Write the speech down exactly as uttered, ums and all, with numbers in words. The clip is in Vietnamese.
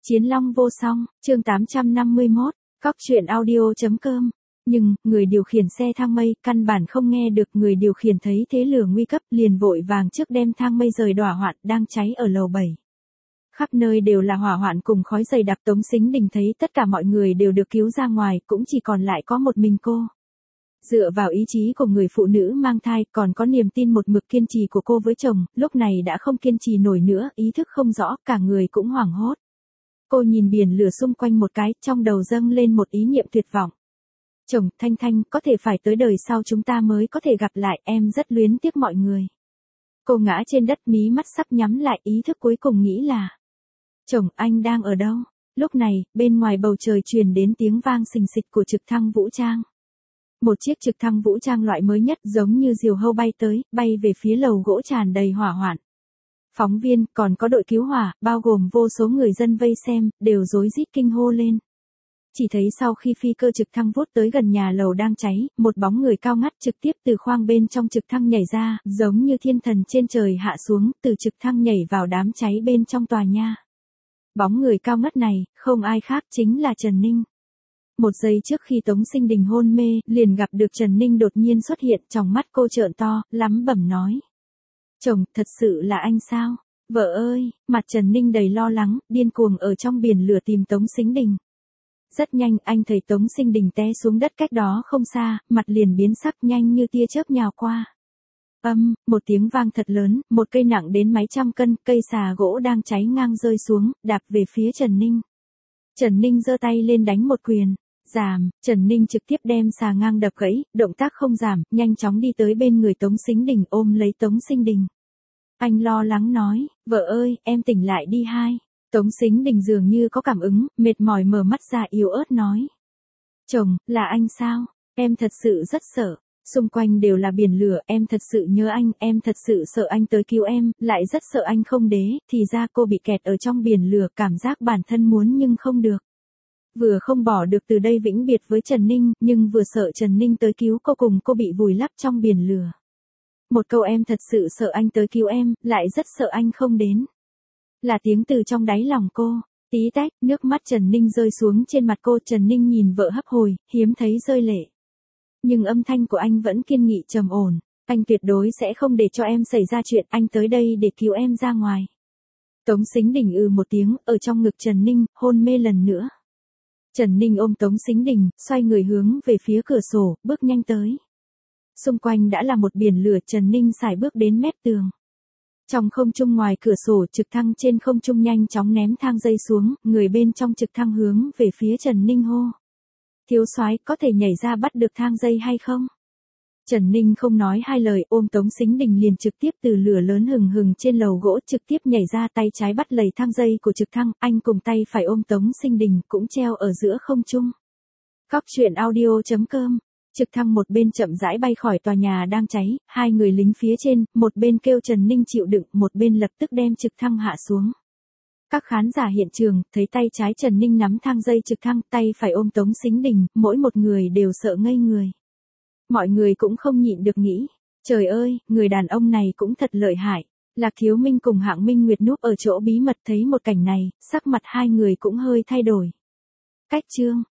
Chiến Long vô song, chương tám trăm năm mươi mốt, cóc truyện audio.com. Nhưng, người điều khiển xe thang mây, căn bản không nghe được. Người điều khiển thấy thế lửa nguy cấp, liền vội vàng trước đem thang mây rời đỏa hoạn, đang cháy ở lầu bảy. Khắp nơi đều là hỏa hoạn cùng khói dày đặc. Tống Sính Đình thấy tất cả mọi người đều được cứu ra ngoài, cũng chỉ còn lại có một mình cô. Dựa vào ý chí của người phụ nữ mang thai, còn có niềm tin một mực kiên trì của cô với chồng, lúc này đã không kiên trì nổi nữa, ý thức không rõ, cả người cũng hoảng hốt. Cô nhìn biển lửa xung quanh một cái, trong đầu dâng lên một ý niệm tuyệt vọng. Chồng, Thanh Thanh, có thể phải tới đời sau chúng ta mới có thể gặp lại, em rất luyến tiếc mọi người. Cô ngã trên đất, mí mắt sắp nhắm lại, ý thức cuối cùng nghĩ là: chồng, anh đang ở đâu? Lúc này, bên ngoài bầu trời truyền đến tiếng vang xình xịch của trực thăng vũ trang. Một chiếc trực thăng vũ trang loại mới nhất, giống như diều hâu bay tới, bay về phía lầu gỗ tràn đầy hỏa hoạn. Phóng viên, còn có đội cứu hỏa, bao gồm vô số người dân vây xem, đều rối rít kinh hô lên. Chỉ thấy sau khi phi cơ trực thăng vút tới gần nhà lầu đang cháy, một bóng người cao ngất trực tiếp từ khoang bên trong trực thăng nhảy ra, giống như thiên thần trên trời hạ xuống, từ trực thăng nhảy vào đám cháy bên trong tòa nhà. Bóng người cao ngất này, không ai khác chính là Trần Ninh. Một giây trước khi Tống Sính Đình hôn mê, liền gặp được Trần Ninh đột nhiên xuất hiện, trong mắt cô trợn to, lắm bẩm nói: chồng, thật sự là anh sao? Vợ ơi! Mặt Trần Ninh đầy lo lắng, điên cuồng ở trong biển lửa tìm Tống Sính Đình. Rất nhanh, anh thấy Tống Sính Đình té xuống đất cách đó không xa, mặt liền biến sắc, nhanh như tia chớp nhào qua. Âm, một tiếng vang thật lớn, một cây nặng đến mấy trăm cân, cây xà gỗ đang cháy ngang rơi xuống, đạp về phía Trần Ninh. Trần Ninh giơ tay lên đánh một quyền. Giảm, Trần Ninh trực tiếp đem xà ngang đập gãy, động tác không giảm, nhanh chóng đi tới bên người Tống Sính Đình, ôm lấy Tống Sính Đình. Anh lo lắng nói: vợ ơi, em tỉnh lại đi hai. Tống Sính Đình dường như có cảm ứng, mệt mỏi mở mắt ra, yếu ớt nói: chồng, là anh sao? Em thật sự rất sợ. Xung quanh đều là biển lửa, em thật sự nhớ anh, em thật sự sợ anh tới cứu em, lại rất sợ anh không đế. Thì ra cô bị kẹt ở trong biển lửa, cảm giác bản thân muốn nhưng không được. Vừa không bỏ được từ đây vĩnh biệt với Trần Ninh, nhưng vừa sợ Trần Ninh tới cứu cô, cùng cô bị vùi lấp trong biển lửa. Một câu em thật sự sợ anh tới cứu em, lại rất sợ anh không đến. Là tiếng từ trong đáy lòng cô. Tí tách, nước mắt Trần Ninh rơi xuống trên mặt cô. Trần Ninh nhìn vợ hấp hồi, hiếm thấy rơi lệ. Nhưng âm thanh của anh vẫn kiên nghị trầm ổn. Anh tuyệt đối sẽ không để cho em xảy ra chuyện, anh tới đây để cứu em ra ngoài. Tống Sính Đình ừ một tiếng, ở trong ngực Trần Ninh, hôn mê lần nữa. Trần Ninh ôm Tống Sính Đình, xoay người hướng về phía cửa sổ, bước nhanh tới. Xung quanh đã là một biển lửa, Trần Ninh sải bước đến mép tường. Trong không trung ngoài cửa sổ, trực thăng trên không trung nhanh chóng ném thang dây xuống, người bên trong trực thăng hướng về phía Trần Ninh hô: thiếu soái, có thể nhảy ra bắt được thang dây hay không? Trần Ninh không nói hai lời, ôm Tống Sính Đình liền trực tiếp từ lửa lớn hừng hừng trên lầu gỗ trực tiếp nhảy ra, tay trái bắt lấy thang dây của trực thăng, anh cùng tay phải ôm Tống Sính Đình, cũng treo ở giữa không trung. Cóc truyện audio.com. Trực thăng một bên chậm rãi bay khỏi tòa nhà đang cháy, hai người lính phía trên, một bên kêu Trần Ninh chịu đựng, một bên lập tức đem trực thăng hạ xuống. Các khán giả hiện trường, thấy tay trái Trần Ninh nắm thang dây trực thăng, tay phải ôm Tống Sính Đình, mỗi một người đều sợ ngây người. Mọi người cũng không nhịn được nghĩ: trời ơi, người đàn ông này cũng thật lợi hại. Lạc Thiếu Minh cùng Hạng Minh Nguyệt núp ở chỗ bí mật thấy một cảnh này, sắc mặt hai người cũng hơi thay đổi. Cách chương